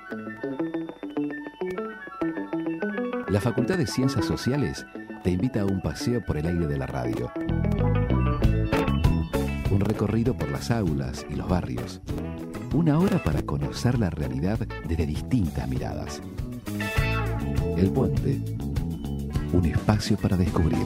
La Facultad de Ciencias Sociales te invita a un paseo por el aire de la radio. Un recorrido por las aulas y los barrios. Una hora para conocer la realidad desde distintas miradas. El Puente. Un espacio para descubrir.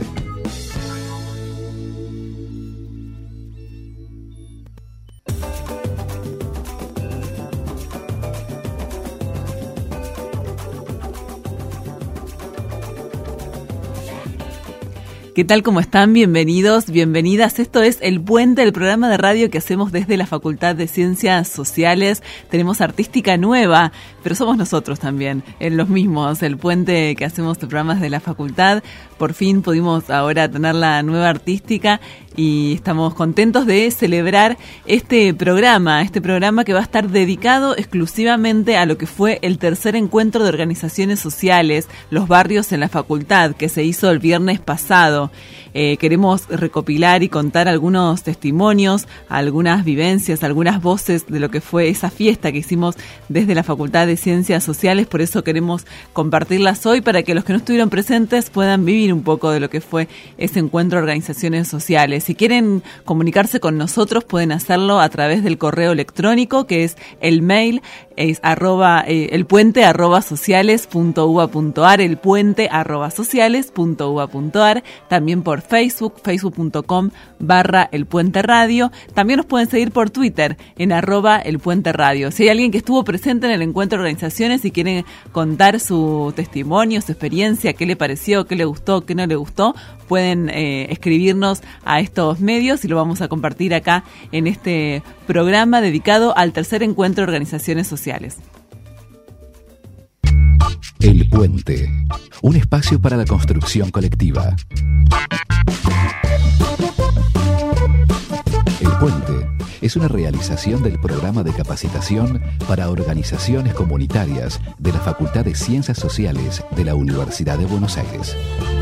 ¿Qué tal? ¿Cómo están? Bienvenidos, bienvenidas. Esto es El Puente, el programa de radio que hacemos desde la Facultad de Ciencias Sociales. Tenemos artística nueva, pero somos nosotros también, en los mismos. El Puente que hacemos de programas de la facultad. Por fin pudimos ahora tener la nueva artística y estamos contentos de celebrar este programa que va a estar dedicado exclusivamente a lo que fue el tercer encuentro de organizaciones sociales, los barrios en la facultad, que se hizo el viernes pasado. Queremos recopilar y contar algunos testimonios, algunas vivencias, algunas voces de lo que fue esa fiesta que hicimos desde la Facultad de Ciencias Sociales. Por eso queremos compartirlas hoy para que los que no estuvieron presentes puedan vivir un poco de lo que fue ese encuentro de organizaciones sociales. Si quieren comunicarse con nosotros pueden hacerlo a través del correo electrónico, que es el mail, es elpuente@sociales.uba.ar, elpuente@sociales.uba.ar. También por Facebook, facebook.com/elpuenteradio. También nos pueden seguir por Twitter en @elpuenteradio. Si hay alguien que estuvo presente en el encuentro de organizaciones y quiere contar su testimonio, su experiencia, qué le pareció, qué le gustó, qué no le gustó, pueden escribirnos a estos medios y lo vamos a compartir acá en este programa dedicado al tercer encuentro de organizaciones sociales. El Puente, un espacio para la construcción colectiva. El Puente es una realización del programa de capacitación para organizaciones comunitarias de la Facultad de Ciencias Sociales de la Universidad de Buenos Aires.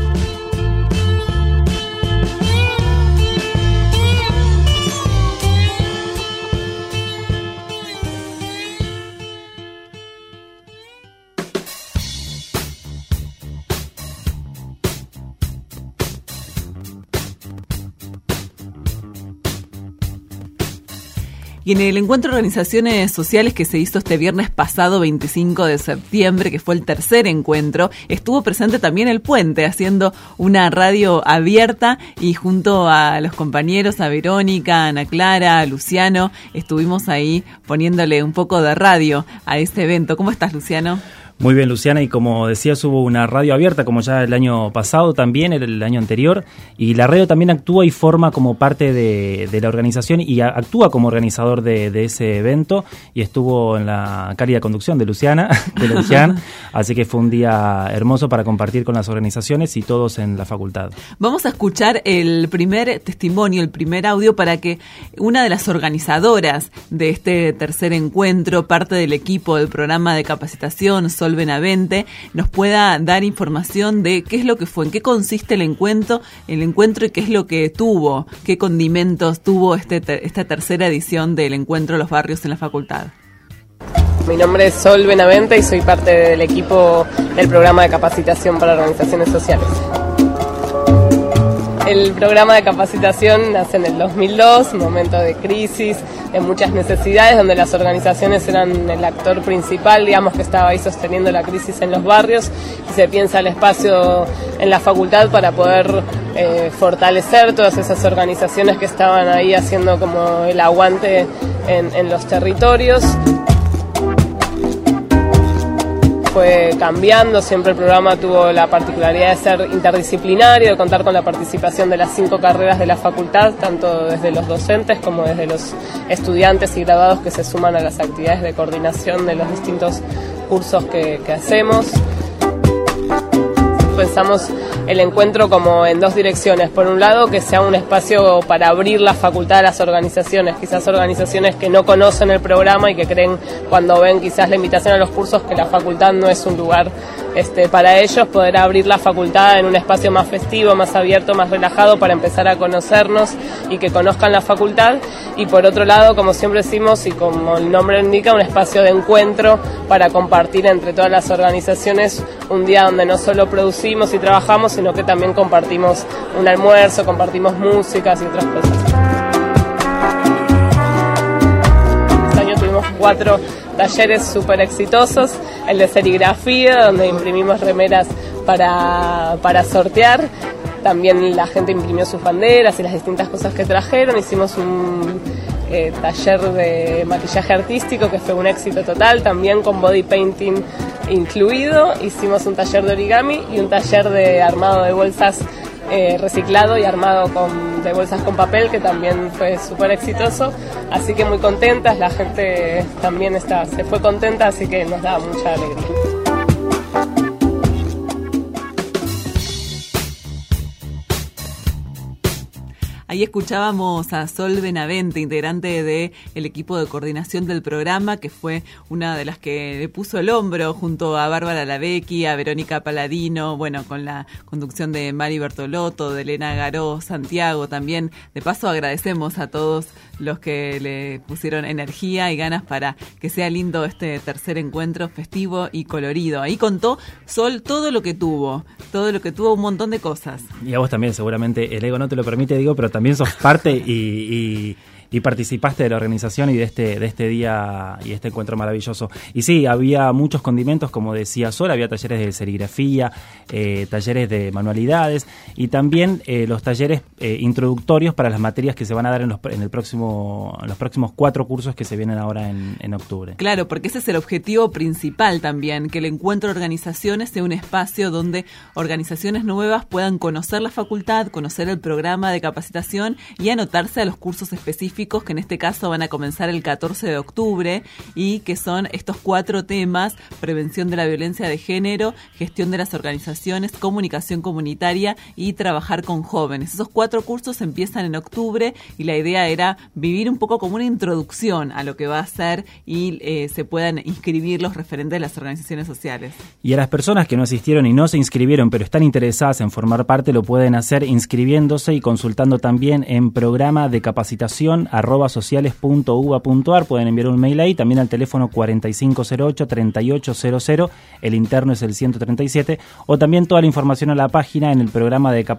Y en el encuentro de organizaciones sociales que se hizo este viernes pasado, 25 de septiembre, que fue el tercer encuentro, estuvo presente también El Puente, haciendo una radio abierta, y junto a los compañeros, a Verónica, a Ana Clara, a Luciano, estuvimos ahí poniéndole un poco de radio a este evento. ¿Cómo estás, Luciano? Muy bien, Luciana, y como decías, hubo una radio abierta, como ya el año pasado también, el año anterior, y la radio también actúa y forma como parte de la organización y actúa como organizador de ese evento, y estuvo en la cálida conducción de Luciana, así que fue un día hermoso para compartir con las organizaciones y todos en la facultad. Vamos a escuchar el primer testimonio, el primer audio, para que una de las organizadoras de este tercer encuentro, parte del equipo del programa de capacitación, Sol Benavente, nos pueda dar información de qué es lo que fue, en qué consiste el encuentro y qué es lo que tuvo, qué condimentos tuvo esta tercera edición del encuentro de los barrios en la facultad. Mi nombre es Sol Benavente y soy parte del equipo del programa de capacitación para organizaciones sociales. El programa de capacitación nace en el 2002, un momento de crisis, de muchas necesidades, donde las organizaciones eran el actor principal, digamos, que estaba ahí sosteniendo la crisis en los barrios, y se piensa el espacio en la facultad para poder fortalecer todas esas organizaciones que estaban ahí haciendo como el aguante en los territorios. Fue cambiando, siempre el programa tuvo la particularidad de ser interdisciplinario, de contar con la participación de las 5 carreras de la facultad, tanto desde los docentes como desde los estudiantes y graduados que se suman a las actividades de coordinación de los distintos cursos que hacemos. Pensamos el encuentro como en dos direcciones. Por un lado, que sea un espacio para abrir la facultad a las organizaciones, quizás organizaciones que no conocen el programa y que creen cuando ven quizás la invitación a los cursos que la facultad no es un lugar para ellos, poder abrir la facultad en un espacio más festivo, más abierto, más relajado, para empezar a conocernos y que conozcan la facultad. Y por otro lado, como siempre decimos y como el nombre indica, un espacio de encuentro para compartir entre todas las organizaciones un día donde no solo producimos y trabajamos, sino que también compartimos un almuerzo, compartimos músicas y otras cosas. Este año tuvimos 4 talleres súper exitosos, el de serigrafía, donde imprimimos remeras para sortear. También la gente imprimió sus banderas y las distintas cosas que trajeron. Hicimos un taller de maquillaje artístico que fue un éxito total, también con body painting incluido. Hicimos un taller de origami y un taller de armado de bolsas reciclado y armado de bolsas con papel, que también fue súper exitoso. Así que muy contentas, la gente también se fue contenta, así que nos da mucha alegría. Ahí escuchábamos a Sol Benavente, integrante del equipo de coordinación del programa, que fue una de las que le puso el hombro junto a Bárbara Lavecchi, a Verónica Paladino, bueno, con la conducción de Mari Bertolotto, de Elena Garó, Santiago también. De paso agradecemos a todos los que le pusieron energía y ganas para que sea lindo este tercer encuentro festivo y colorido. Ahí contó Sol todo lo que tuvo, un montón de cosas. Y a vos también, seguramente el ego no te lo permite, digo, pero también sos parte y participaste de la organización y de este día y este encuentro maravilloso. Y sí, había muchos condimentos, como decía Sol, había talleres de serigrafía, talleres de manualidades y también los talleres introductorios para las materias que se van a dar en los próximos 4 cursos que se vienen ahora en octubre. Claro, porque ese es el objetivo principal también, que el encuentro de organizaciones sea un espacio donde organizaciones nuevas puedan conocer la facultad, conocer el programa de capacitación y anotarse a los cursos específicos que en este caso van a comenzar el 14 de octubre y que son estos 4 temas: prevención de la violencia de género, gestión de las organizaciones, comunicación comunitaria y trabajar con jóvenes. Esos 4 cursos empiezan en octubre y la idea era vivir un poco como una introducción a lo que va a ser y se puedan inscribir los referentes de las organizaciones sociales. Y a las personas que no asistieron y no se inscribieron pero están interesadas en formar parte, lo pueden hacer inscribiéndose y consultando también en programa de capacitación @sociales.uba.ar. Pueden enviar un mail ahí, también al teléfono 4508-3800, el interno es el 137, o también toda la información a la página en el programa de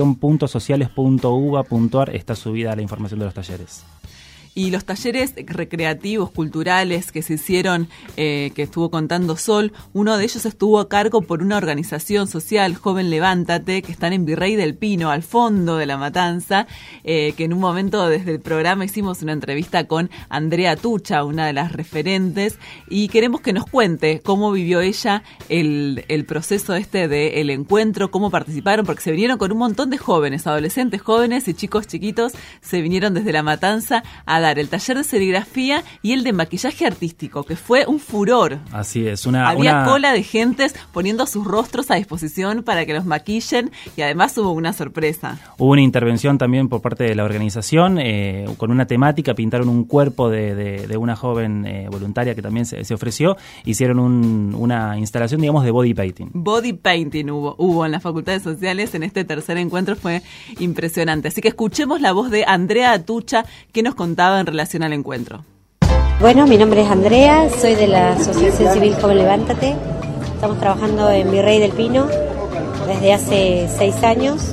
capacitación.sociales.uba.ar está subida la información de los talleres. Y los talleres recreativos, culturales que se hicieron, que estuvo contando Sol, uno de ellos estuvo a cargo por una organización social, Joven Levántate, que están en Virrey del Pino, al fondo de La Matanza, que en un momento desde el programa hicimos una entrevista con Andrea Tucha, una de las referentes, y queremos que nos cuente cómo vivió ella el proceso del encuentro, cómo participaron, porque se vinieron con un montón de jóvenes, adolescentes jóvenes y chicos chiquitos, se vinieron desde La Matanza a dar el taller de serigrafía y el de maquillaje artístico, que fue un furor. Así es. Había cola de gentes poniendo sus rostros a disposición para que los maquillen y además hubo una sorpresa. Hubo una intervención también por parte de la organización con una temática, pintaron un cuerpo de una joven voluntaria que también se ofreció, hicieron una instalación, digamos, de body painting. Body painting hubo en las facultades sociales en este tercer encuentro, fue impresionante. Así que escuchemos la voz de Andrea Tucha, que nos contaba en relación al encuentro. Bueno, mi nombre es Andrea, soy de la Asociación Civil Joven Levántate. Estamos trabajando en Virrey del Pino desde hace 6 años.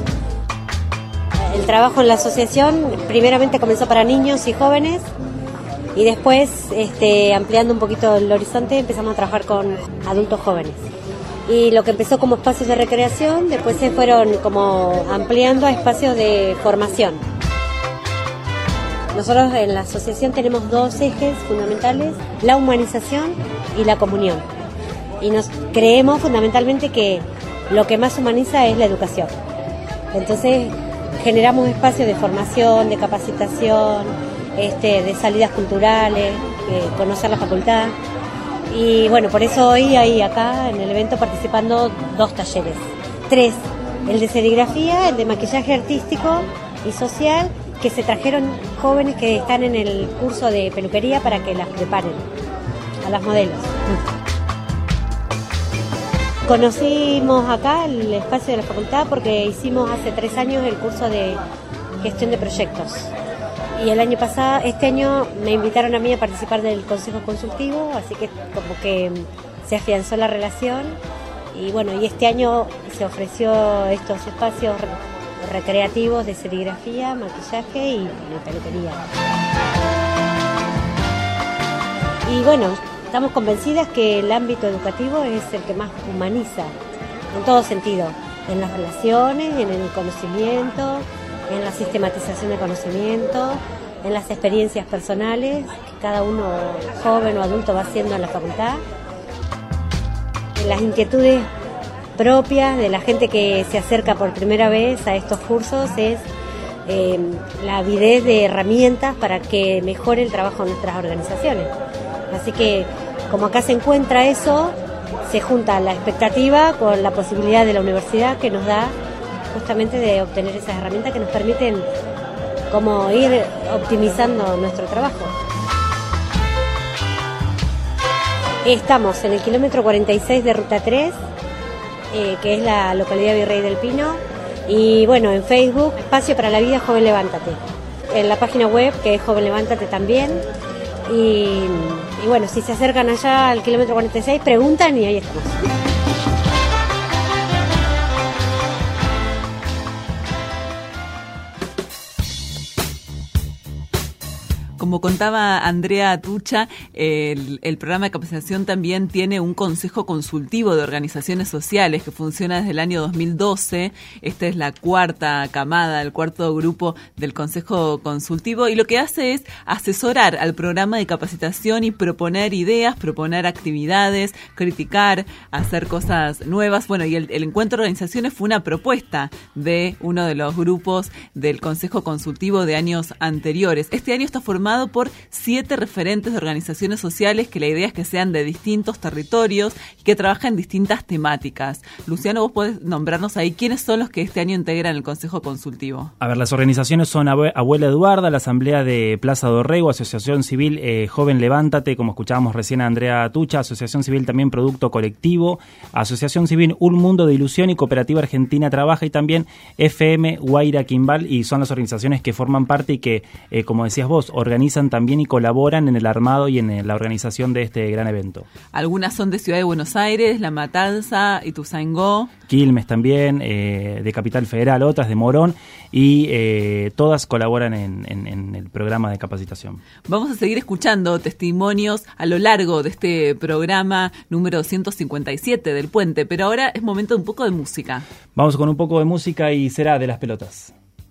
El trabajo en la asociación primeramente comenzó para niños y jóvenes y después, ampliando un poquito el horizonte, empezamos a trabajar con adultos jóvenes. Y lo que empezó como espacios de recreación, después se fueron como ampliando a espacios de formación. Nosotros en la asociación tenemos 2 ejes fundamentales: la humanización y la comunión. Y nos creemos fundamentalmente que lo que más humaniza es la educación. Entonces generamos espacios de formación, de capacitación, de salidas culturales, conocer la facultad. Y bueno, por eso hoy hay acá en el evento participando 2 talleres, 3, el de serigrafía, el de maquillaje artístico y social, que se trajeron jóvenes que están en el curso de peluquería para que las preparen a las modelos. Conocimos acá el espacio de la facultad porque hicimos hace 3 años el curso de gestión de proyectos. Y este año me invitaron a mí a participar del consejo consultivo, así que como que se afianzó la relación. Y bueno, y este año se ofreció estos espacios recreativos de serigrafía, maquillaje y peluquería. Y bueno, estamos convencidas que el ámbito educativo es el que más humaniza, en todo sentido, en las relaciones, en el conocimiento, en la sistematización del conocimiento, en las experiencias personales que cada uno, joven o adulto, va haciendo en la facultad, en las inquietudes propias de la gente que se acerca por primera vez a estos cursos, es la avidez de herramientas para que mejore el trabajo de nuestras organizaciones. Así que, como acá se encuentra eso, se junta la expectativa con la posibilidad de la universidad que nos da justamente de obtener esas herramientas que nos permiten como ir optimizando nuestro trabajo. Estamos en el kilómetro 46 de Ruta 3, que es la localidad Virrey del Pino, y bueno, en Facebook, Espacio para la Vida Joven Levántate. En la página web, que es Joven Levántate también. Y bueno, si se acercan allá al kilómetro 46, preguntan y ahí estamos. Como contaba Andrea Tucha, el programa de capacitación también tiene un consejo consultivo de organizaciones sociales que funciona desde el año 2012. Esta es la cuarta camada, el cuarto grupo del consejo consultivo, y lo que hace es asesorar al programa de capacitación y proponer ideas, proponer actividades, criticar, hacer cosas nuevas. Bueno, y el encuentro de organizaciones fue una propuesta de uno de los grupos del consejo consultivo de años anteriores. Este año está formado por 7 referentes de organizaciones sociales que la idea es que sean de distintos territorios y que trabajan en distintas temáticas. Luciano, vos podés nombrarnos ahí quiénes son los que este año integran el Consejo Consultivo. A ver, las organizaciones son Abuela Eduarda, la Asamblea de Plaza Dorrego, Asociación Civil Joven Levántate, como escuchábamos recién a Andrea Tucha, Asociación Civil también Producto Colectivo, Asociación Civil Un Mundo de Ilusión y Cooperativa Argentina Trabaja, y también FM Guaira Quimbal, y son las organizaciones que forman parte y que, como decías vos, organizan también y colaboran en el armado y en la organización de este gran evento. Algunas son de Ciudad de Buenos Aires, La Matanza, Ituzaingó, Quilmes también, de Capital Federal, otras de Morón, y todas colaboran en el programa de capacitación. Vamos a seguir escuchando testimonios a lo largo de este programa número 157 del Puente, pero ahora es momento de un poco de música. Vamos con un poco de música y será de Las Pelotas.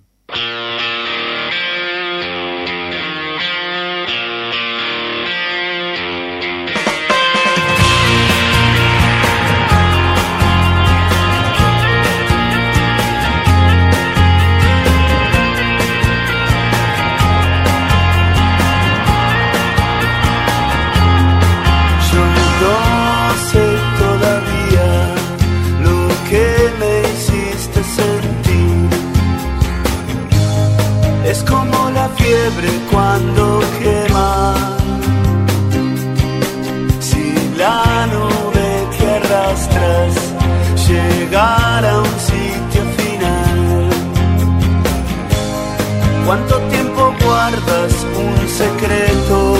Cuando quema, si la nube que arrastras llegara a un sitio final, ¿cuánto tiempo guardas un secreto?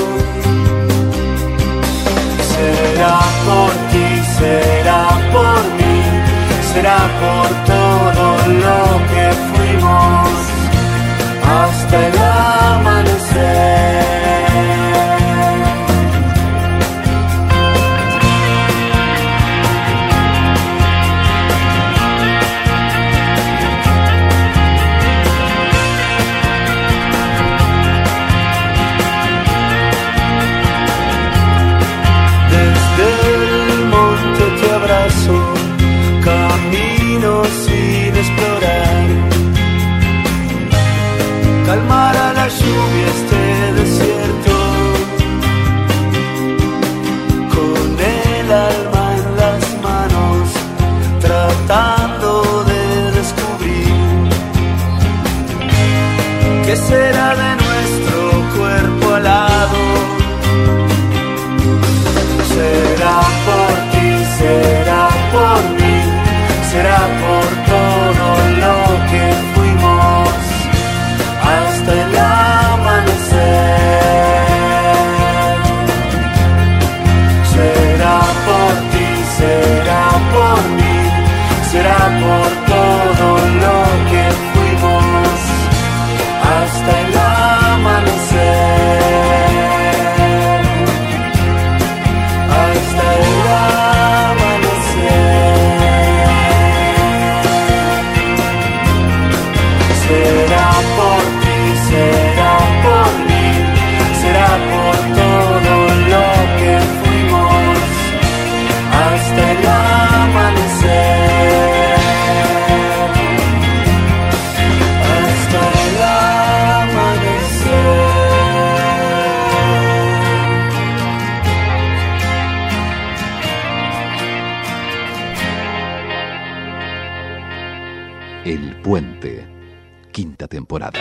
Será por ti, será por mí, será por todo lo que fuimos hasta el amanecer. Desde el monte te abrazo, camino sin será de nuestro cuerpo alado. Será por ti, será por mí, será por todo lo que fuimos hasta el amanecer. Será por ti, será por mí, será por todo lo que fuimos hasta el amanecer. Hasta el amanecer. Será por ti, será por mí, será por todo lo que fuimos hasta el amanecer. Hasta el amanecer. El Puente, quinta temporada.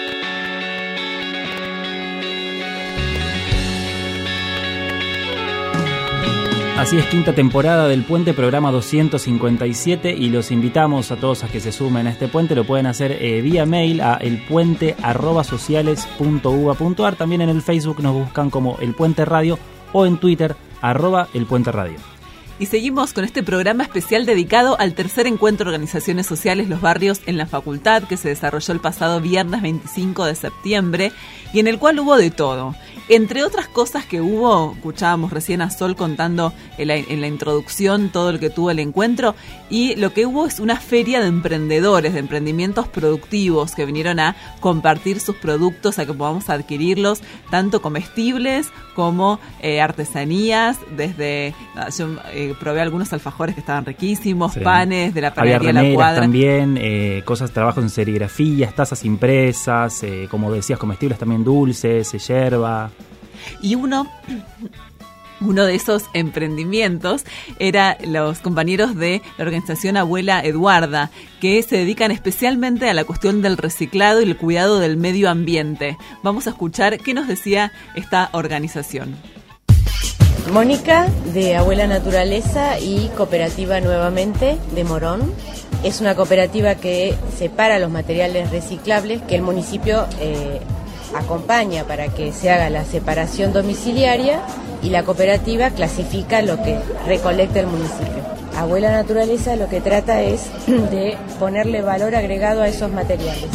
Así es, quinta temporada del Puente, programa 257, y los invitamos a todos a que se sumen a este puente. Lo pueden hacer vía mail a elpuente@sociales.uba.ar. También en el Facebook nos buscan como El Puente Radio, o en Twitter @elpuenteradio. Y seguimos con este programa especial dedicado al tercer encuentro de organizaciones sociales Los Barrios en la Facultad, que se desarrolló el pasado viernes 25 de septiembre, y en el cual hubo de todo. Entre otras cosas que hubo, escuchábamos recién a Sol contando en la introducción todo lo que tuvo el encuentro, y lo que hubo es una feria de emprendedores, de emprendimientos productivos que vinieron a compartir sus productos, a que podamos adquirirlos, tanto comestibles como artesanías. Desde yo probé algunos alfajores que estaban riquísimos, sí, panes de la panadería La Cuadra. También, trabajos en serigrafías, tazas impresas, como decías, comestibles también, dulces, yerba. Y uno de esos emprendimientos era los compañeros de la organización Abuela Eduarda, que se dedican especialmente a la cuestión del reciclado y el cuidado del medio ambiente. Vamos a escuchar qué nos decía esta organización. Mónica, de Abuela Naturaleza y Cooperativa Nuevamente de Morón. Es una cooperativa que separa los materiales reciclables que el municipio acompaña para que se haga la separación domiciliaria, y la cooperativa clasifica lo que recolecta el municipio. Abuela Naturaleza lo que trata es de ponerle valor agregado a esos materiales.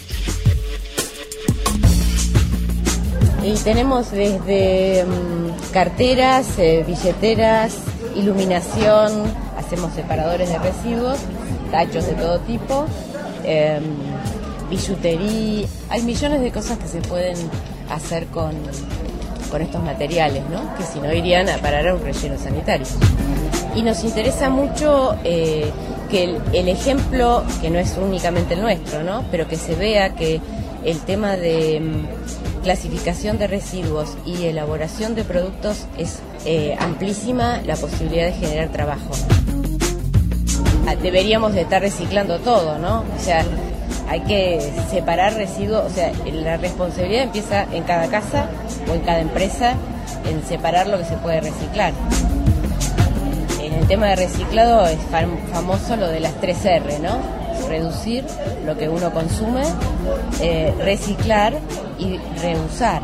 Y tenemos desde carteras, billeteras, iluminación, hacemos separadores de residuos, tachos de todo tipo, billutería. Hay millones de cosas que se pueden hacer con estos materiales, ¿no? Que si no irían a parar a un relleno sanitario. Y nos interesa mucho que el ejemplo, que no es únicamente el nuestro, ¿no? Pero que se vea que el tema de clasificación de residuos y elaboración de productos es amplísima la posibilidad de generar trabajo. Deberíamos de estar reciclando todo, ¿no? O sea, hay que separar residuos, o sea, la responsabilidad empieza en cada casa o en cada empresa en separar lo que se puede reciclar. En el tema de reciclado es famoso lo de las 3R, ¿no? Reducir lo que uno consume, reciclar y reusar,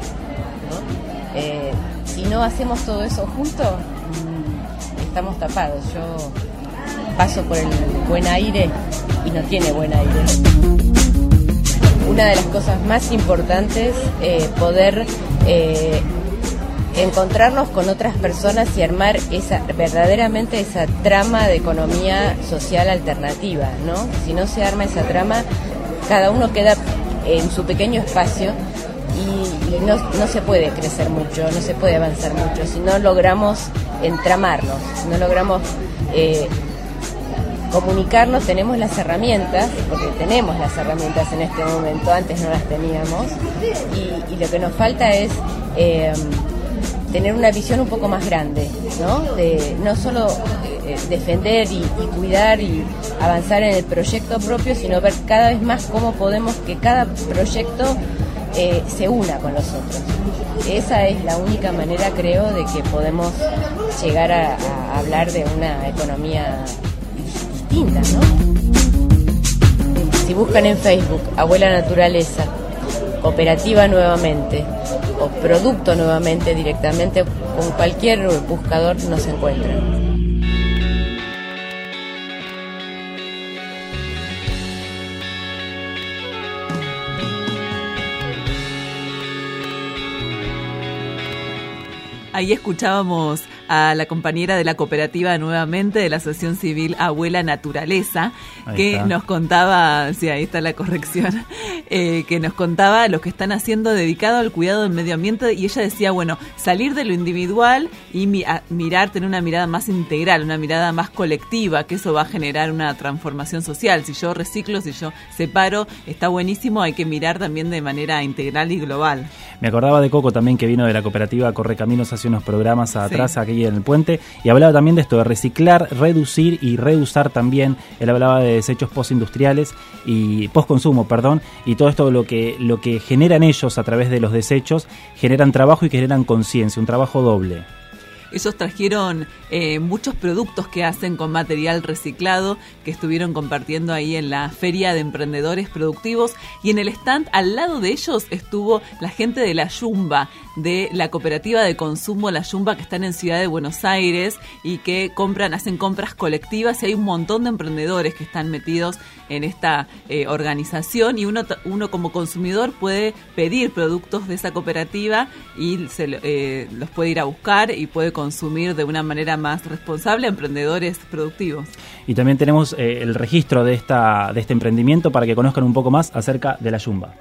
¿no? Si no hacemos todo eso juntos, estamos tapados. Yo paso por el buen aire y no tiene buen aire. Una de las cosas más importantes, poder encontrarnos con otras personas y armar verdaderamente esa trama de economía social alternativa, ¿no? Si no se arma esa trama, cada uno queda en su pequeño espacio y no se puede crecer mucho, no se puede avanzar mucho si no logramos entramarnos, si no logramos comunicarnos. Tenemos las herramientas, porque tenemos las herramientas en este momento, antes no las teníamos, y lo que nos falta es tener una visión un poco más grande, ¿no? De no solo defender y cuidar y avanzar en el proyecto propio, sino ver cada vez más cómo podemos que cada proyecto se una con los otros. Esa es la única manera, creo, de que podemos llegar a hablar de una economía distinta, ¿no? Si buscan en Facebook Abuela Naturaleza, Cooperativa Nuevamente o Producto Nuevamente directamente, con cualquier buscador nos encuentran. Ahí escuchábamos a la compañera de la cooperativa Nuevamente, de la Asociación Civil Abuela Naturaleza, que nos contaba, sí, ahí está la corrección, que nos contaba lo que están haciendo dedicado al cuidado del medio ambiente, y ella decía, bueno, salir de lo individual y mirar, tener una mirada más integral, una mirada más colectiva, que eso va a generar una transformación social. Si yo reciclo, si yo separo, está buenísimo, hay que mirar también de manera integral y global. Me acordaba de Coco también, que vino de la cooperativa Correcaminos hace unos programas atrás, sí, aquí en el puente, y hablaba también de esto, de reciclar, reducir y reusar también. Él hablaba de desechos postindustriales y postconsumo, y todo esto lo que generan ellos a través de los desechos, generan trabajo y generan conciencia, un trabajo doble. Ellos trajeron muchos productos que hacen con material reciclado, que estuvieron compartiendo ahí en la Feria de Emprendedores Productivos, y en el stand al lado de ellos estuvo la gente de La Yumba, de la cooperativa de consumo La Yumba, que están en Ciudad de Buenos Aires y que hacen compras colectivas, y hay un montón de emprendedores que están metidos en esta organización, y uno como consumidor puede pedir productos de esa cooperativa y los puede ir a buscar y puede consumir de una manera más responsable a emprendedores productivos. Y también tenemos el registro de este emprendimiento para que conozcan un poco más acerca de La Yumba.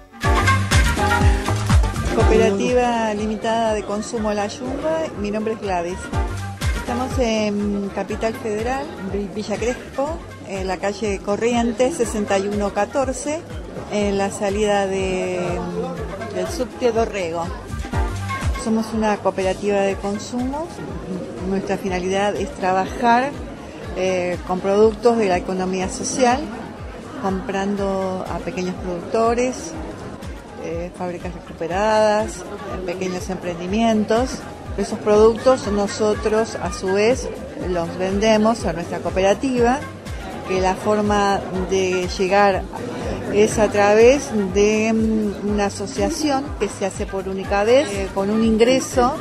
Cooperativa Limitada de Consumo La Yumba, mi nombre es Gladys. Estamos en Capital Federal, Villa Crespo, en la calle Corrientes 6114, en la salida del subte Dorrego. Somos una cooperativa de consumo. Nuestra finalidad es trabajar con productos de la economía social, comprando a pequeños productores, fábricas recuperadas, pequeños emprendimientos. Esos productos nosotros a su vez los vendemos a nuestra cooperativa, que la forma de llegar es a través de una asociación que se hace por única vez, con un ingreso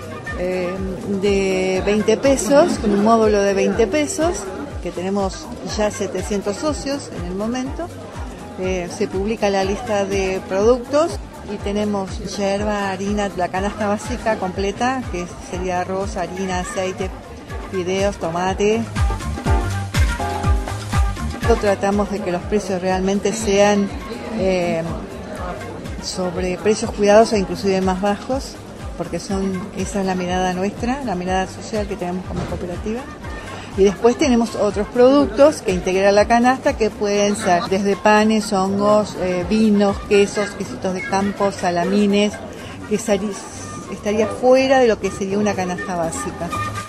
de 20 pesos, con un módulo de 20 pesos, que tenemos ya 700 socios en el momento. Se publica la lista de productos y tenemos yerba, harina, la canasta básica completa, que sería arroz, harina, aceite, fideos, tomate. Tratamos de que los precios realmente sean sobre precios cuidados e inclusive más bajos, porque esa es la mirada nuestra, la mirada social que tenemos como cooperativa. Y después tenemos otros productos que integran la canasta, que pueden ser desde panes, hongos, vinos, quesos, quesitos de campo, salamines, que estaría fuera de lo que sería una canasta básica.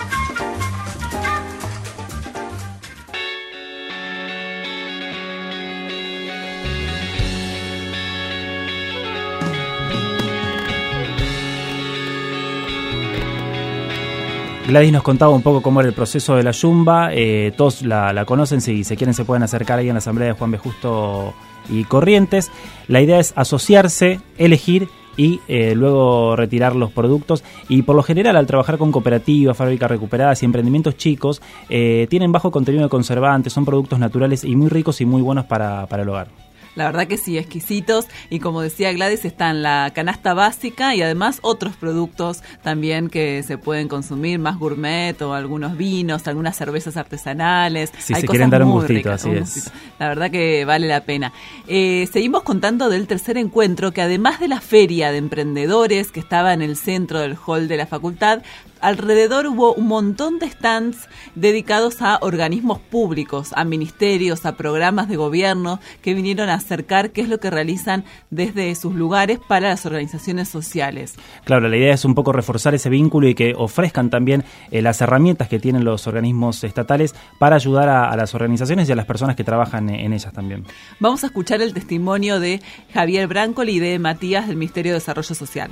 Gladys nos contaba un poco cómo era el proceso de La Yumba. Todos la conocen, si se quieren se pueden acercar ahí en la asamblea de Juan B. Justo y Corrientes. La idea es asociarse, elegir y luego retirar los productos, y por lo general al trabajar con cooperativas, fábricas recuperadas y emprendimientos chicos, tienen bajo contenido de conservantes, son productos naturales y muy ricos y muy buenos para el hogar. La verdad que sí, exquisitos, y como decía Gladys, están la canasta básica y además otros productos también que se pueden consumir, más gourmet, o algunos vinos, algunas cervezas artesanales. Si se quieren dar un gustito, así es. La verdad que vale la pena. Seguimos contando del tercer encuentro, que además de la feria de emprendedores que estaba en el centro del hall de la facultad, alrededor hubo un montón de stands dedicados a organismos públicos, a ministerios, a programas de gobierno que vinieron a acercar qué es lo que realizan desde sus lugares para las organizaciones sociales. Claro, la idea es un poco reforzar ese vínculo y que ofrezcan también las herramientas que tienen los organismos estatales para ayudar a las organizaciones y a las personas que trabajan en ellas también. Vamos a escuchar el testimonio de Javier Brancoli y de Matías del Ministerio de Desarrollo Social.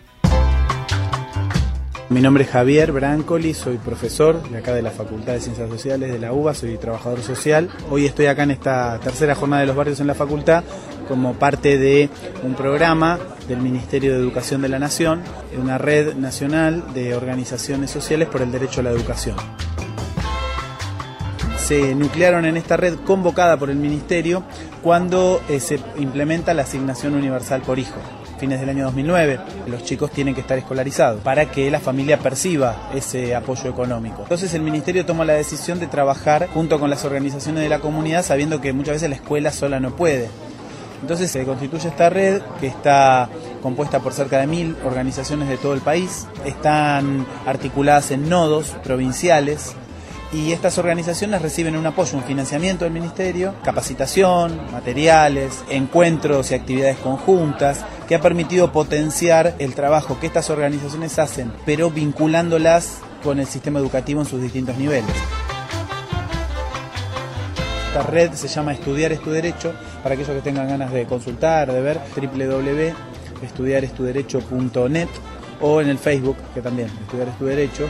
Mi nombre es Javier Brancoli, soy profesor de acá de la Facultad de Ciencias Sociales de la UBA, soy trabajador social. Hoy estoy acá en esta tercera jornada de los barrios en la facultad como parte de un programa del Ministerio de Educación de la Nación, una red nacional de organizaciones sociales por el derecho a la educación. Se nuclearon en esta red convocada por el Ministerio cuando se implementa la asignación universal por hijo. Fines del año 2009, los chicos tienen que estar escolarizados para que la familia perciba ese apoyo económico. Entonces el Ministerio toma la decisión de trabajar junto con las organizaciones de la comunidad, sabiendo que muchas veces la escuela sola no puede. Entonces se constituye esta red que está compuesta por cerca de 1000 organizaciones de todo el país, están articuladas en nodos provinciales, y estas organizaciones reciben un apoyo, un financiamiento del Ministerio, capacitación, materiales, encuentros y actividades conjuntas, que ha permitido potenciar el trabajo que estas organizaciones hacen, pero vinculándolas con el sistema educativo en sus distintos niveles. Esta red se llama Estudiar es tu Derecho, para aquellos que tengan ganas de consultar, de ver, www.estudiarestuderecho.net, o en el Facebook, que también, Estudiar es tu Derecho.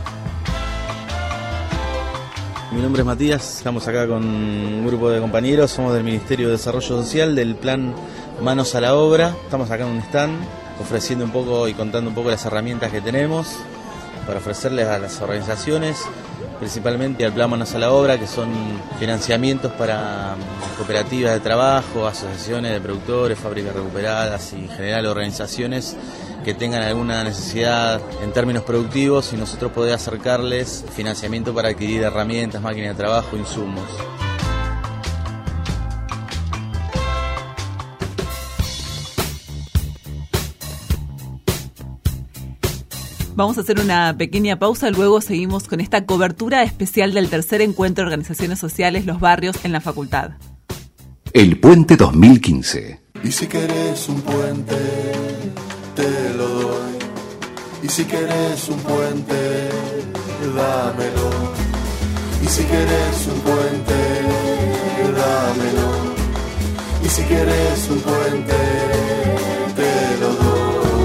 Mi nombre es Matías, estamos acá con un grupo de compañeros, somos del Ministerio de Desarrollo Social, del plan Manos a la Obra. Estamos acá en un stand ofreciendo un poco y contando un poco las herramientas que tenemos para ofrecerles a las organizaciones, principalmente al plan Manos a la Obra, que son financiamientos para cooperativas de trabajo, asociaciones de productores, fábricas recuperadas y en general organizaciones que tengan alguna necesidad en términos productivos y nosotros poder acercarles financiamiento para adquirir herramientas, máquinas de trabajo, insumos. Vamos a hacer una pequeña pausa, luego seguimos con esta cobertura especial del tercer encuentro de organizaciones sociales, los barrios en la facultad. El Puente 2015. Y si querés un puente, te lo doy. Y si querés un puente, dámelo. Y si querés un puente, dámelo. Y si querés un puente, te lo doy.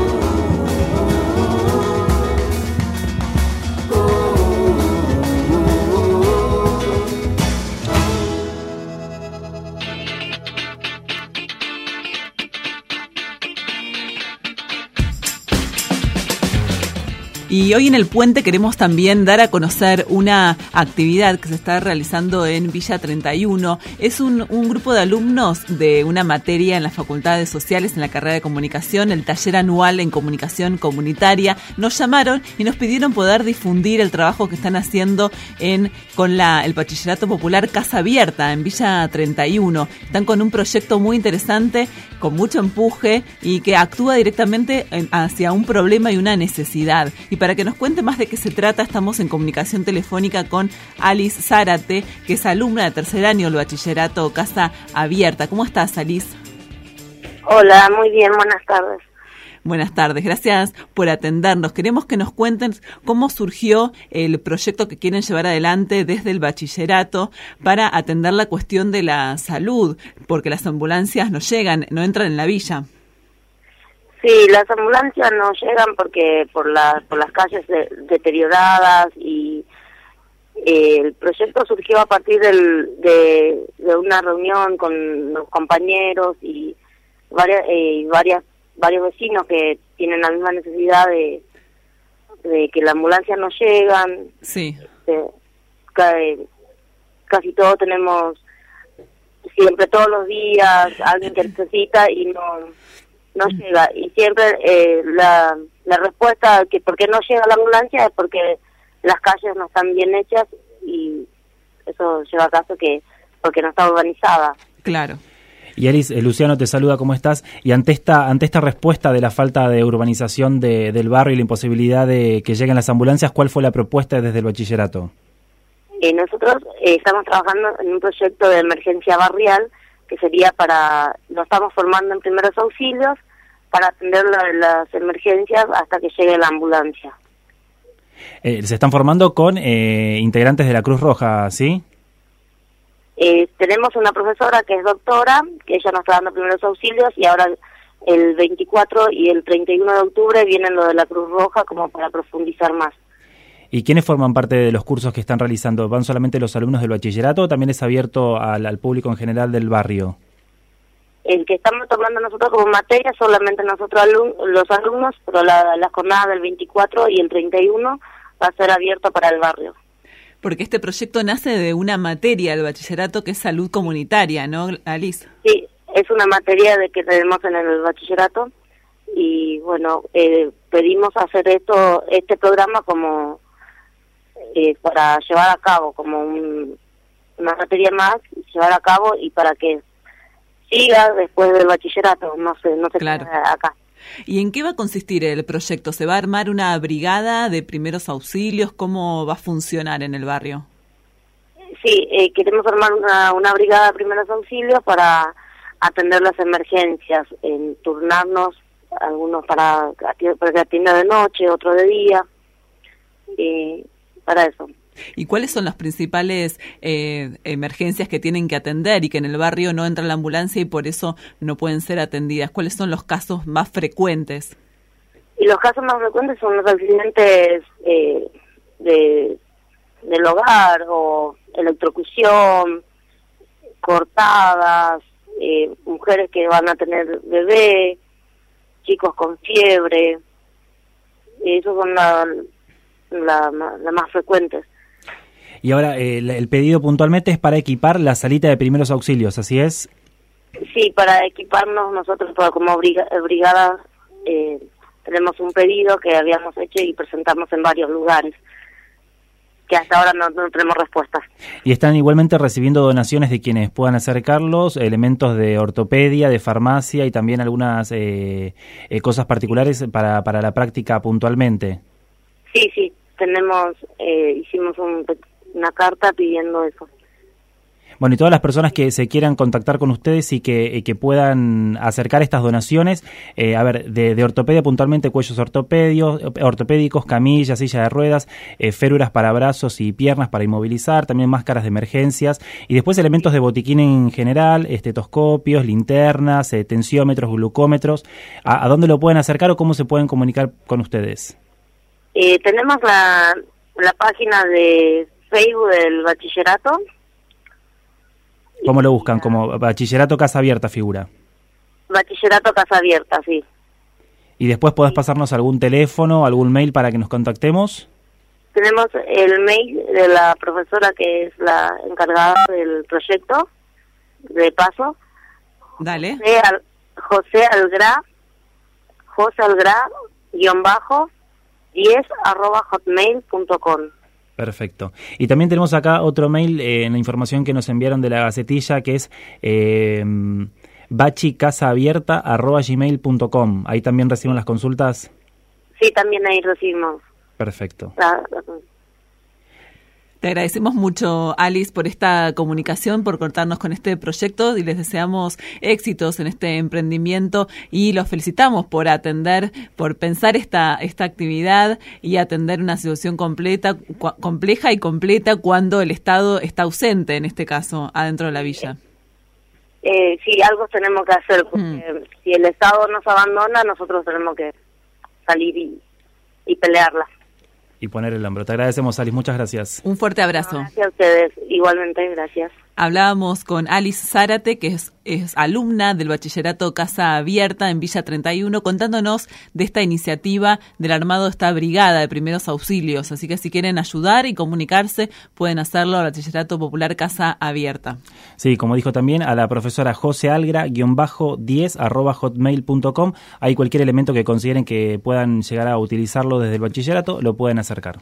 Y hoy en el puente queremos también dar a conocer una actividad que se está realizando en Villa 31. Es un grupo de alumnos de una materia en la Facultad de Sociales, en la carrera de Comunicación, el taller anual en Comunicación Comunitaria. Nos llamaron y nos pidieron poder difundir el trabajo que están haciendo con el Bachillerato Popular Casa Abierta en Villa 31. Están con un proyecto muy interesante, con mucho empuje y que actúa directamente hacia un problema y una necesidad. Y para que nos cuente más de qué se trata, estamos en comunicación telefónica con Alice Zárate, que es alumna de tercer año del Bachillerato Casa Abierta. ¿Cómo estás, Alice? Hola, muy bien, buenas tardes. Buenas tardes, gracias por atendernos. Queremos que nos cuenten cómo surgió el proyecto que quieren llevar adelante desde el bachillerato para atender la cuestión de la salud, porque las ambulancias no llegan, no entran en la villa. Sí, las ambulancias no llegan porque por las calles deterioradas y el proyecto surgió a partir de una reunión con los compañeros y varios vecinos que tienen la misma necesidad de que las ambulancias no llegan. Sí. Casi todos tenemos, siempre todos los días, alguien que necesita y no llega. Y siempre la respuesta que por qué no llega la ambulancia es porque las calles no están bien hechas y eso lleva a caso que porque no está urbanizada. Claro. Y Alice, Luciano te saluda, ¿cómo estás? Y ante esta respuesta de la falta de urbanización del barrio y la imposibilidad de que lleguen las ambulancias, ¿cuál fue la propuesta desde el bachillerato? Nosotros estamos trabajando en un proyecto de emergencia barrial que sería nos estamos formando en primeros auxilios para atender las emergencias hasta que llegue la ambulancia. Se están formando con integrantes de la Cruz Roja, ¿sí? Tenemos una profesora que es doctora, que ella nos está dando primeros auxilios, y ahora el 24 y el 31 de octubre vienen lo de la Cruz Roja como para profundizar más. ¿Y quiénes forman parte de los cursos que están realizando? ¿Van solamente los alumnos del bachillerato o también es abierto al público en general del barrio? El que estamos tomando nosotros como materia, solamente nosotros los alumnos, pero la jornada del 24 y el 31 va a ser abierto para el barrio. Porque este proyecto nace de una materia del bachillerato que es salud comunitaria, ¿no, Alice? Sí, es una materia que tenemos en el bachillerato y bueno, pedimos hacer este programa como para llevar a cabo, como una materia más, llevar a cabo y para que siga después del bachillerato, no se claro. queda acá. ¿Y en qué va a consistir el proyecto? ¿Se va a armar una brigada de primeros auxilios? ¿Cómo va a funcionar en el barrio? Sí, queremos armar una brigada de primeros auxilios para atender las emergencias, turnarnos, algunos para que atienda de noche, otro de día, para eso. ¿Y cuáles son las principales emergencias que tienen que atender y que en el barrio no entra la ambulancia y por eso no pueden ser atendidas? ¿Cuáles son los casos más frecuentes? Y los casos más frecuentes son los accidentes del hogar o electrocución, cortadas, mujeres que van a tener bebé, chicos con fiebre. Esos son las más frecuentes. Y ahora, el pedido puntualmente es para equipar la salita de primeros auxilios, ¿así es? Sí, para equiparnos nosotros como brigada tenemos un pedido que habíamos hecho y presentamos en varios lugares, que hasta ahora no tenemos respuestas. ¿Y están igualmente recibiendo donaciones de quienes puedan acercarlos, elementos de ortopedia, de farmacia y también algunas cosas particulares para la práctica puntualmente? Sí, hicimos una carta pidiendo eso. Bueno, y todas las personas que se quieran contactar con ustedes y que puedan acercar estas donaciones, de ortopedia puntualmente, cuellos ortopédicos, camillas, silla de ruedas, férulas para brazos y piernas para inmovilizar, también máscaras de emergencias, y después elementos de botiquín en general, estetoscopios, linternas, tensiómetros, glucómetros. ¿A dónde lo pueden acercar o cómo se pueden comunicar con ustedes? Tenemos la página de Facebook del bachillerato. ¿Cómo lo buscan? Como Bachillerato Casa Abierta figura. Bachillerato Casa Abierta, sí. ¿Y después podés pasarnos algún teléfono, algún mail para que nos contactemos? Tenemos el mail de la profesora que es la encargada del proyecto de paso. Dale. José Algra _10@hotmail.com. Perfecto. Y también tenemos acá otro mail en la información que nos enviaron de la Gacetilla, que es bachicasaabierta@gmail.com. Ahí también reciben las consultas. Sí, también ahí recibimos. Perfecto. Te agradecemos mucho, Alice, por esta comunicación, por contarnos con este proyecto y les deseamos éxitos en este emprendimiento y los felicitamos por atender, por pensar esta actividad y atender una situación compleja y completa cuando el Estado está ausente, en este caso, adentro de la villa. Sí, algo tenemos que hacer, porque si el Estado nos abandona, nosotros tenemos que salir y pelearla. Y poner el hombro. Te agradecemos, Alice. Muchas gracias. Un fuerte abrazo. Gracias a ustedes. Igualmente, gracias. Hablábamos con Alice Zárate, que es alumna del Bachillerato Casa Abierta en Villa 31, contándonos de esta iniciativa del armado de esta brigada de primeros auxilios. Así que si quieren ayudar y comunicarse, pueden hacerlo al Bachillerato Popular Casa Abierta. Sí, como dijo también a la profesora José Algra, _10@hotmail.com. Hay cualquier elemento que consideren que puedan llegar a utilizarlo desde el bachillerato, lo pueden acercar.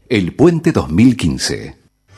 El Puente 2015.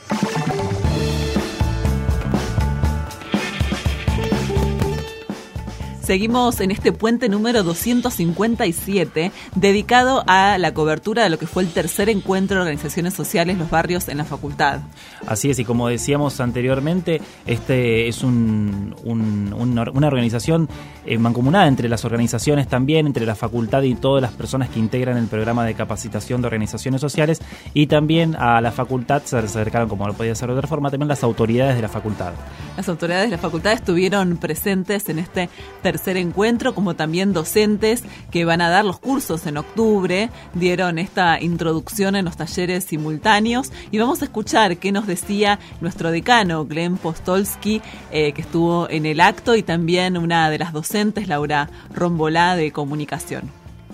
Seguimos en este puente número 257, dedicado a la cobertura de lo que fue el tercer encuentro de organizaciones sociales Los Barrios en la facultad. Así es, y como decíamos anteriormente, este es una organización mancomunada entre las organizaciones también, entre la facultad y todas las personas que integran el programa de capacitación de organizaciones sociales, y también a la facultad se acercaron, como lo podía hacer de otra forma, también las autoridades de la facultad. Las autoridades de la facultad estuvieron presentes en este tercer encuentro, como también docentes que van a dar los cursos en octubre, dieron esta introducción en los talleres simultáneos, y vamos a escuchar qué nos decía nuestro decano, Glenn Postolsky, que estuvo en el acto, y también una de las docentes, Laura Rombolá, de Comunicación.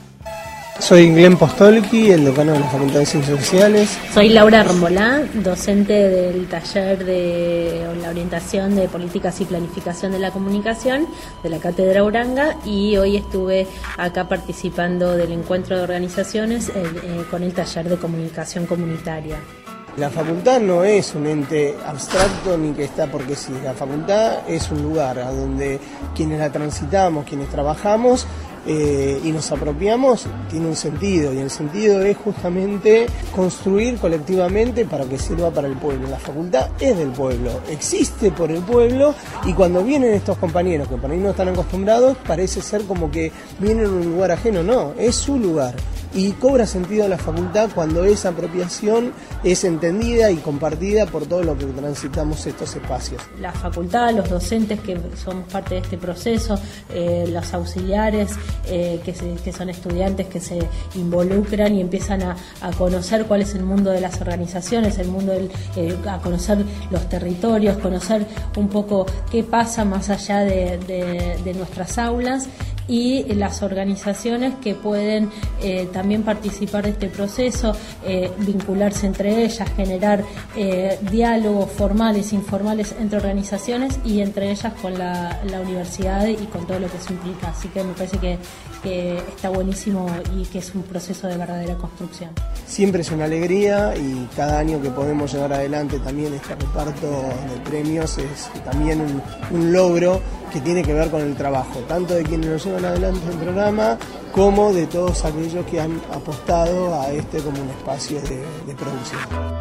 Soy Glenn Postolsky, el decano de la Facultad de Ciencias Sociales. Soy Laura Rombolá, docente del taller de la orientación de políticas y planificación de la comunicación de la Cátedra Uranga, y hoy estuve acá participando del encuentro de organizaciones con el taller de comunicación comunitaria. La facultad no es un ente abstracto ni que está porque sí. La facultad es un lugar a donde quienes la transitamos, quienes trabajamos y nos apropiamos, tiene un sentido, y el sentido es justamente construir colectivamente para que sirva para el pueblo. La facultad es del pueblo, existe por el pueblo, y cuando vienen estos compañeros que por ahí no están acostumbrados, parece ser como que vienen a un lugar ajeno. No, es su lugar. Y cobra sentido la facultad cuando esa apropiación es entendida y compartida por todos los que transitamos estos espacios. La facultad, los docentes que somos parte de este proceso, los auxiliares que son estudiantes que se involucran y empiezan a conocer cuál es el mundo de las organizaciones, el mundo a conocer los territorios, conocer un poco qué pasa más allá de nuestras aulas, y las organizaciones que pueden también participar de este proceso, vincularse entre ellas, generar diálogos formales, informales entre organizaciones y entre ellas con la universidad y con todo lo que eso implica. Así que me parece que está buenísimo y que es un proceso de verdadera construcción. Siempre es una alegría, y cada año que podemos llevar adelante también este reparto de premios es también un logro que tiene que ver con el trabajo, tanto de quienes lo llevan adelante el programa, como de todos aquellos que han apostado a este como un espacio de producción.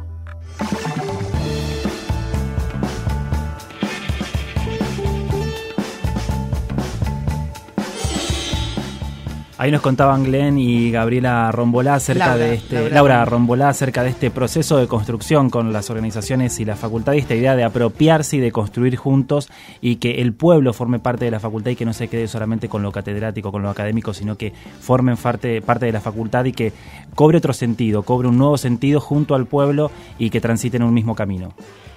Ahí nos contaban Glenn y Gabriela Rombolá acerca Laura Rombolá acerca de este proceso de construcción con las organizaciones y la facultad, y esta idea de apropiarse y de construir juntos, y que el pueblo forme parte de la facultad y que no se quede solamente con lo catedrático, con lo académico, sino que formen parte de la facultad y que cobre otro sentido, cobre un nuevo sentido junto al pueblo y que transiten un mismo camino.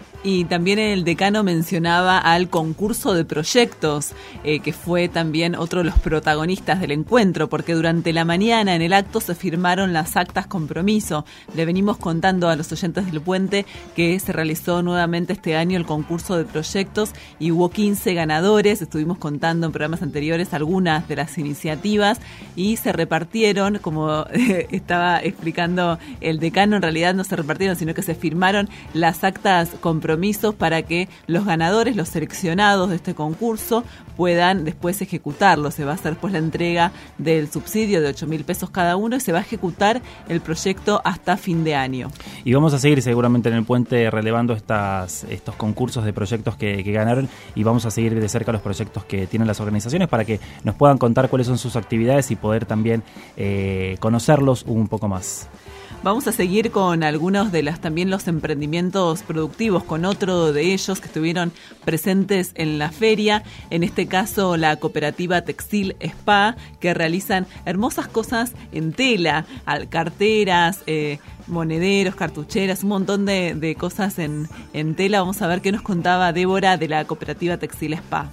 Y también el decano mencionaba al concurso de proyectos, que fue también otro de los protagonistas del encuentro, porque durante la mañana en el acto se firmaron las actas compromiso. Le venimos contando a los oyentes del Puente que se realizó nuevamente este año el concurso de proyectos y hubo 15 ganadores. Estuvimos contando en programas anteriores algunas de las iniciativas y se repartieron, como estaba explicando el decano, en realidad no se repartieron, sino que se firmaron las actas compromisos para que los ganadores, los seleccionados de este concurso, puedan después ejecutarlo. Se va a hacer pues la entrega del subsidio de 8.000 pesos cada uno, y se va a ejecutar el proyecto hasta fin de año. Y vamos a seguir seguramente en el Puente relevando estos concursos de proyectos que ganaron, y vamos a seguir de cerca los proyectos que tienen las organizaciones para que nos puedan contar cuáles son sus actividades y poder también conocerlos un poco más. Vamos a seguir con algunos de también los emprendimientos productivos, con otro de ellos que estuvieron presentes en la feria, en este caso la cooperativa Textil Spa, que realizan hermosas cosas en tela, carteras, monederos, cartucheras, un montón de cosas en tela. Vamos a ver qué nos contaba Débora de la cooperativa Textil Spa.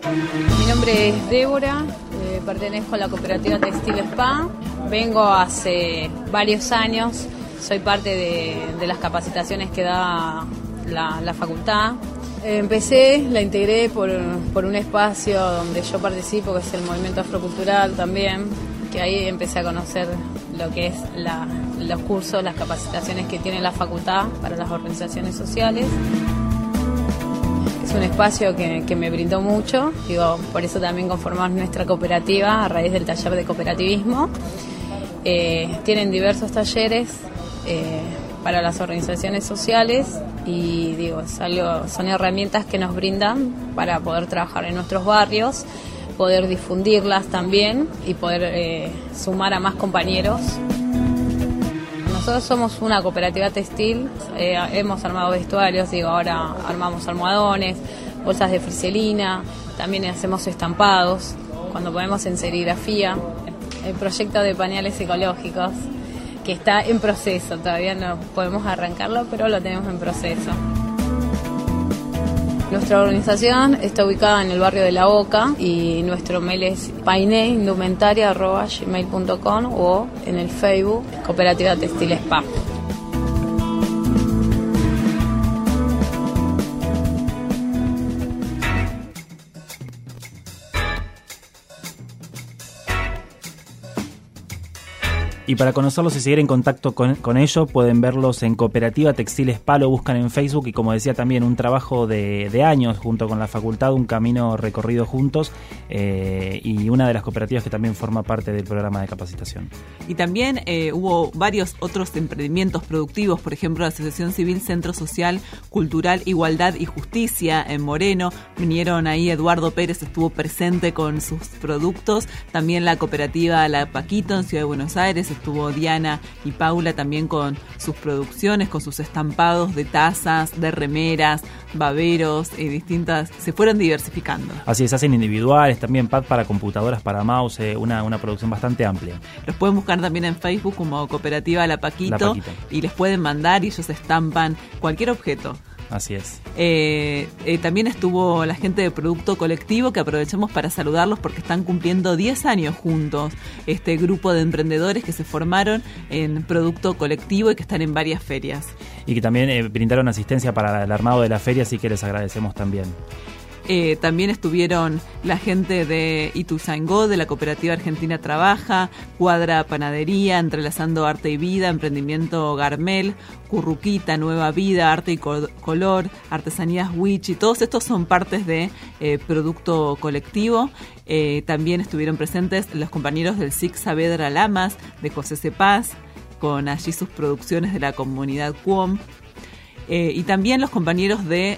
Mi nombre es Débora, pertenezco a la cooperativa Textil Spa, vengo hace varios años, soy parte de las capacitaciones que da la facultad. La integré por un espacio donde yo participo, que es el movimiento afrocultural también, que ahí empecé a conocer lo que es los cursos, las capacitaciones que tiene la facultad para las organizaciones sociales. Es un espacio que me brindó mucho, por eso también conformamos nuestra cooperativa a raíz del taller de cooperativismo. Tienen diversos talleres para las organizaciones sociales y son herramientas que nos brindan para poder trabajar en nuestros barrios, poder difundirlas también y poder sumar a más compañeros. Nosotros somos una cooperativa textil, hemos armado vestuarios, ahora armamos almohadones, bolsas de friselina, también hacemos estampados, cuando ponemos en serigrafía, el proyecto de pañales ecológicos, que está en proceso, todavía no podemos arrancarlo, pero lo tenemos en proceso. Nuestra organización está ubicada en el barrio de La Boca y nuestro mail es paineindumentaria@gmail.com o en el Facebook Cooperativa Textil Spa. Y para conocerlos y seguir en contacto con ellos, pueden verlos en Cooperativa Textil Spa, lo buscan en Facebook y, como decía también, un trabajo de años junto con la facultad, un camino recorrido juntos y una de las cooperativas que también forma parte del programa de capacitación. Y también hubo varios otros emprendimientos productivos, por ejemplo, la Asociación Civil Centro Social, Cultural, Igualdad y Justicia en Moreno. Vinieron ahí, Eduardo Pérez estuvo presente con sus productos, también la cooperativa La Paquito en Ciudad de Buenos Aires, estuvo Diana y Paula también con sus producciones, con sus estampados de tazas, de remeras, baberos y distintas, se fueron diversificando. Así es, hacen individuales, también pad para computadoras, para mouse, una producción bastante amplia. Los pueden buscar también en Facebook como Cooperativa La Paquito y les pueden mandar y ellos estampan cualquier objeto. Así es. También estuvo la gente de Producto Colectivo, que aprovechamos para saludarlos porque están cumpliendo 10 años juntos. Este grupo de emprendedores que se formaron en Producto Colectivo y que están en varias ferias. Y que también brindaron asistencia para el armado de la feria, así que les agradecemos también. También estuvieron la gente de Ituzaingó, de la Cooperativa Argentina Trabaja, Cuadra Panadería, Entrelazando Arte y Vida, Emprendimiento Garmel, Curruquita, Nueva Vida, Arte y Color, Artesanías Wichi, todos estos son partes de Producto Colectivo. También estuvieron presentes los compañeros del SIC Saavedra Lamas, de José Cepaz, con allí sus producciones de la comunidad Cuom. Y también los compañeros de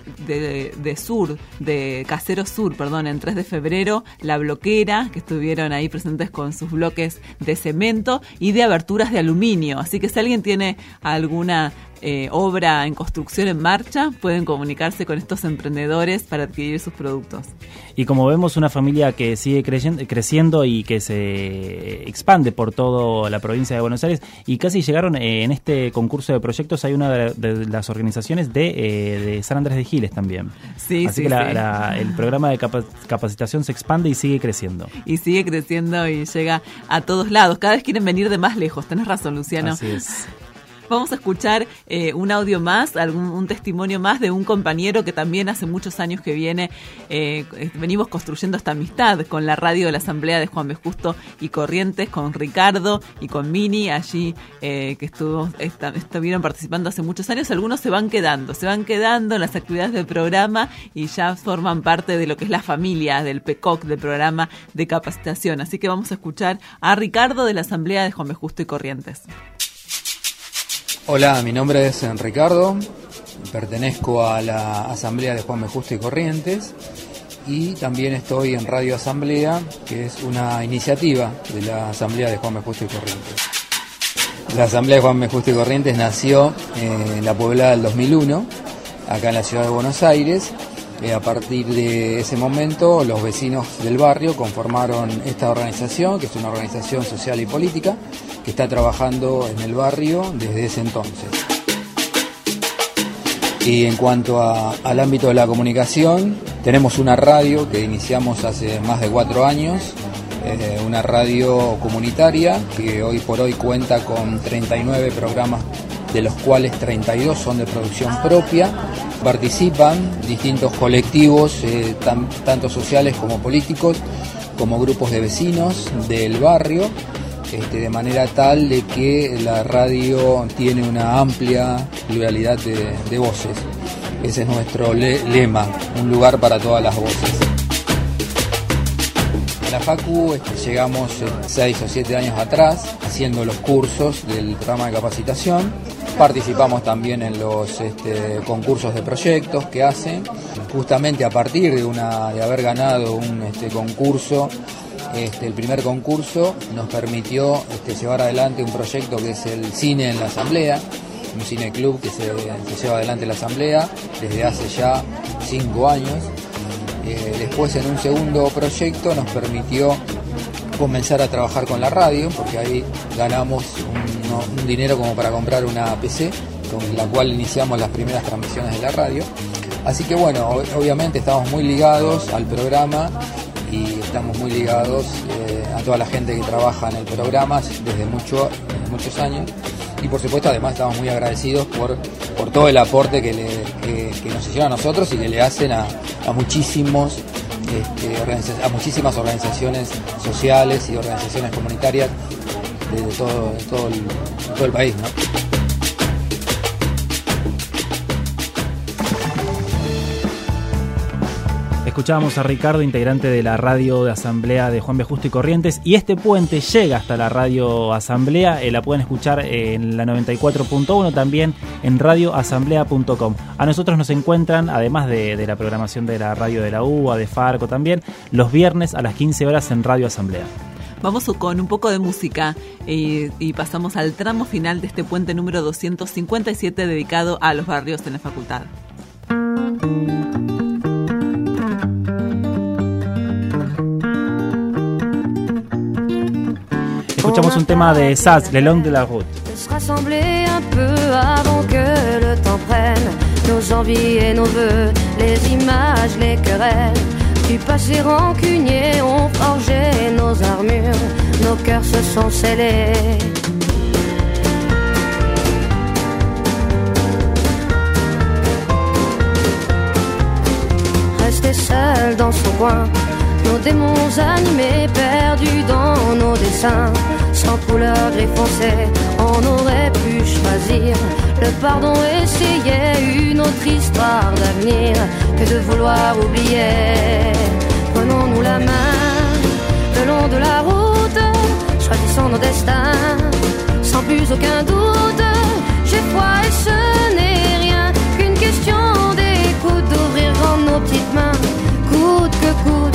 Casero Sur, en 3 de febrero, La Bloquera, que estuvieron ahí presentes con sus bloques de cemento y de aberturas de aluminio. Así que si alguien tiene alguna obra en construcción en marcha, pueden comunicarse con estos emprendedores para adquirir sus productos. Y como vemos, una familia que sigue creciendo y que se expande por toda la provincia de Buenos Aires, y casi llegaron en este concurso de proyectos, hay una de las organizaciones de San Andrés de Giles también. Sí, así sí, que el programa de capacitación se expande y sigue creciendo. Y sigue creciendo y llega a todos lados. Cada vez quieren venir de más lejos. Tenés razón, Luciano. Así es. Vamos a escuchar un audio más, un testimonio más de un compañero que también hace muchos años que viene, venimos construyendo esta amistad con la radio de la Asamblea de Juan B. Justo y Corrientes, con Ricardo y con Mini, allí que estuvieron participando hace muchos años. Algunos se van quedando en las actividades del programa y ya forman parte de lo que es la familia del PECOC, del programa de capacitación. Así que vamos a escuchar a Ricardo de la Asamblea de Juan B. Justo y Corrientes. Hola, mi nombre es Ricardo, pertenezco a la Asamblea de Juan B. Justo y Corrientes y también estoy en Radio Asamblea, que es una iniciativa de la Asamblea de Juan B. Justo y Corrientes. La Asamblea de Juan B. Justo y Corrientes nació en la Poblada del 2001, acá en la ciudad de Buenos Aires. A partir de ese momento, los vecinos del barrio conformaron esta organización, que es una organización social y política, que está trabajando en el barrio desde ese entonces. Y en cuanto al ámbito de la comunicación, tenemos una radio que iniciamos hace más de 4 años, una radio comunitaria que hoy por hoy cuenta con 39 programas, de los cuales 32 son de producción propia. Participan distintos colectivos, tanto sociales como políticos, como grupos de vecinos del barrio, de manera tal de que la radio tiene una amplia pluralidad de voces. Ese es nuestro lema, un lugar para todas las voces. A la Facu llegamos 6 o 7 años atrás, haciendo los cursos del programa de capacitación. Participamos también en los concursos de proyectos que hacen. Justamente a partir de haber ganado un concurso, el primer concurso nos permitió llevar adelante un proyecto que es el cine en la Asamblea, un cineclub que se lleva adelante en la Asamblea desde hace ya 5 años. Después, en un segundo proyecto, nos permitió comenzar a trabajar con la radio, porque ahí ganamos un dinero como para comprar una PC, con la cual iniciamos las primeras transmisiones de la radio. Así que bueno, obviamente estamos muy ligados al programa y estamos muy ligados a toda la gente que trabaja en el programa desde muchos años. Y por supuesto, además, estamos muy agradecidos por todo el aporte que nos hicieron a nosotros y que le hacen a muchísimas organizaciones sociales y organizaciones comunitarias de todo el país, ¿no? Escuchábamos a Ricardo, integrante de la radio de Asamblea de Juan B. Justo y Corrientes, y este puente llega hasta la radio Asamblea. La pueden escuchar en la 94.1, también en radioasamblea.com. A nosotros nos encuentran, además de la programación de la radio de la UBA, de Farco también, los viernes a las 15 horas en Radio Asamblea. Vamos con un poco de música y pasamos al tramo final de este puente número 257 dedicado a los barrios en la facultad. Escuchamos un tema de Saz, Le Long de la Route. Se rassembler un peu avant que le temps prenne nos envies et nos vœux, les images, les querelles du passé rancunier ont forgé nos armures, nos cœurs se sont scellés. Rester seul dans son coin, nos démons animés, perdus dans nos dessins, sans couleur gris foncé, on aurait pu choisir le pardon, essayer une autre histoire d'avenir que de vouloir oublier. Prenons-nous la main le long de la route, choisissons nos destins, sans plus aucun doute. J'ai foi et ce n'est rien qu'une question d'écoute, d'ouvrir grand nos petites mains, coûte que coûte.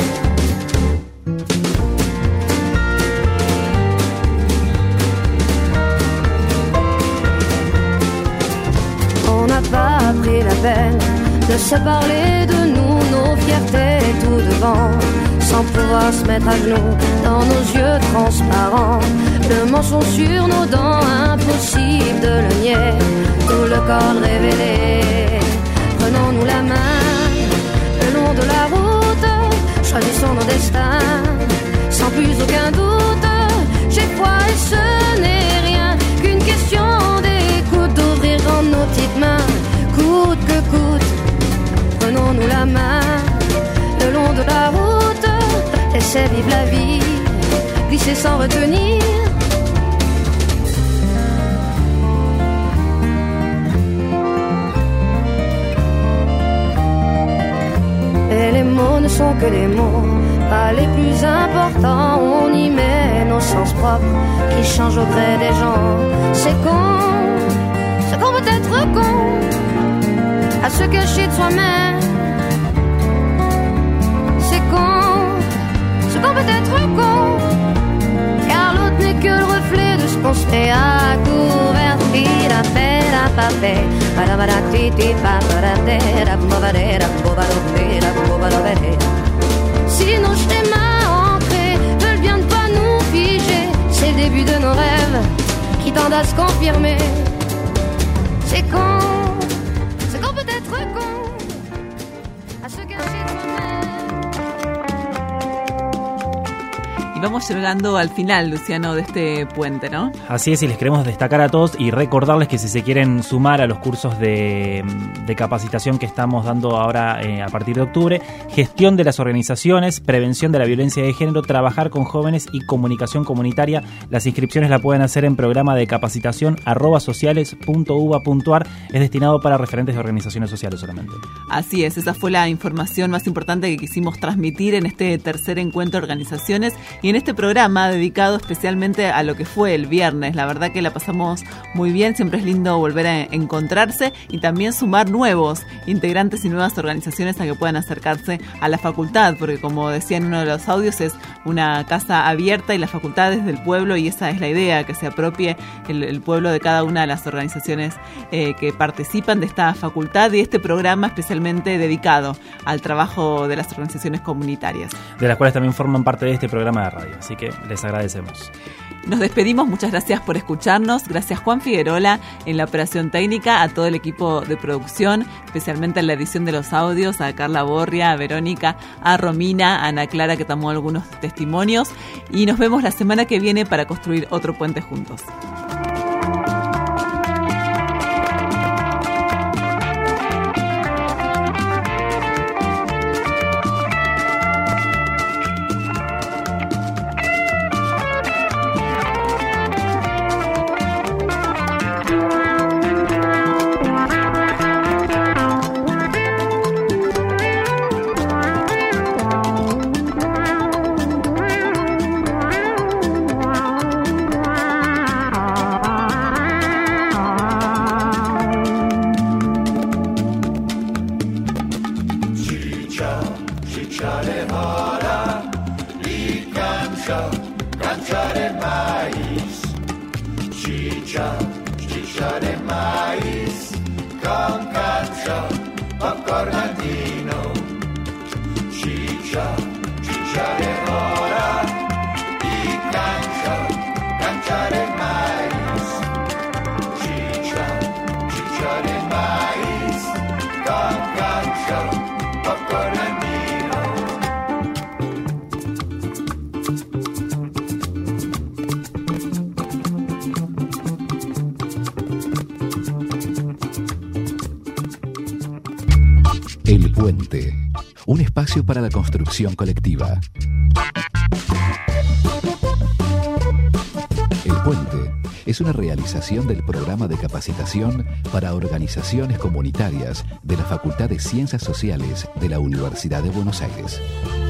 Pas pris la peine de se parler de nous, nos fiertés tout devant, sans pouvoir se mettre à genoux dans nos yeux transparents, le mensonge sur nos dents, impossible de le nier, tout le corps révélé. Prenons-nous la main le long de la route, choisissons nos destins, sans plus aucun doute. J'ai foi et ce n'est rien qu'une question d'écoute, d'ouvrir en nos petites mains, coûte que coûte. Prenons-nous la main le long de la route, laissez vivre la vie, glisser sans retenir. Et les mots ne sont que des mots, pas les plus importants. On y met nos sens propres qui changent au gré des gens. C'est qu'on peut être con, à se cacher de soi-même. C'est qu'on peut être con, car l'autre n'est que le reflet de ce qu'on se fait à couvertir à faire à paper. Si nos schémas ancrés veulent bien ne pas nous figer, c'est le début de nos rêves qui tendent à se confirmer. C'est qu'on peut être con, à se cacher de soi-même. Y vamos llegando al final, Luciano, de este puente, ¿no? Así es, y les queremos destacar a todos y recordarles que si se quieren sumar a los cursos de capacitación que estamos dando ahora a partir de octubre, gestión de las organizaciones, prevención de la violencia de género, trabajar con jóvenes y comunicación comunitaria, las inscripciones la pueden hacer en programa de capacitación @sociales.uba.ar. Es destinado para referentes de organizaciones sociales solamente. Así es, esa fue la información más importante que quisimos transmitir en este tercer encuentro de organizaciones y en este programa dedicado especialmente a lo que fue el viernes. La verdad que la pasamos muy bien, siempre es lindo volver a encontrarse y también sumar nuevos integrantes y nuevas organizaciones a que puedan acercarse a la facultad, porque como decía en uno de los audios, es una casa abierta y la facultad es del pueblo y esa es la idea, que se apropie el pueblo de cada una de las organizaciones que participan de esta facultad y este programa especialmente dedicado al trabajo de las organizaciones comunitarias. De las cuales también forman parte de este programa de radio, así que les agradecemos. Nos despedimos, muchas gracias por escucharnos, gracias Juan Figuerola en la operación técnica, a todo el equipo de producción, especialmente en la edición de los audios, a Carla Borria, a Verónica, a Romina, a Ana Clara que tomó algunos testimonios y nos vemos la semana que viene para construir otro puente juntos. Chicha de maíz con cancha, popcorn andino. Chicha de mora y cancha de maíz. Chicha de maíz con cancha, popcorn andino. El Puente, un espacio para la construcción colectiva. El Puente es una realización del programa de capacitación para organizaciones comunitarias de la Facultad de Ciencias Sociales de la Universidad de Buenos Aires.